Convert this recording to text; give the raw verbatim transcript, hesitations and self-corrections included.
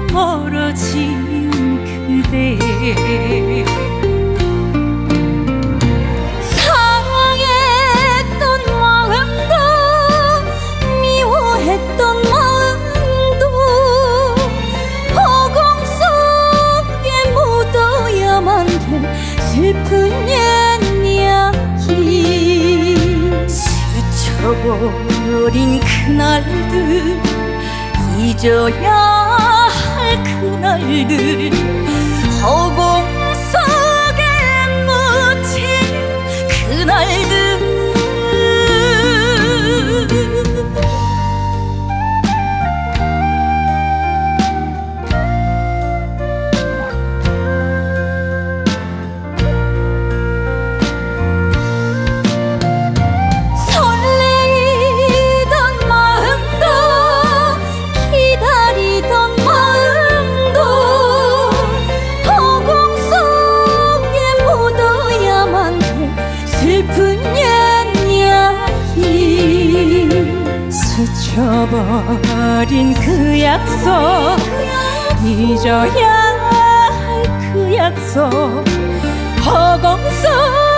멀어진 그대 사랑했던 마음도 미워했던 마음도 허공 속에 묻어야만 된 슬픈 옛이야기 스쳐버린 그날들 잊어야 할 그날들 허공 속에 묻힌 그날들 스쳐버린 그 약속 잊어야 할 그 약속 허공 속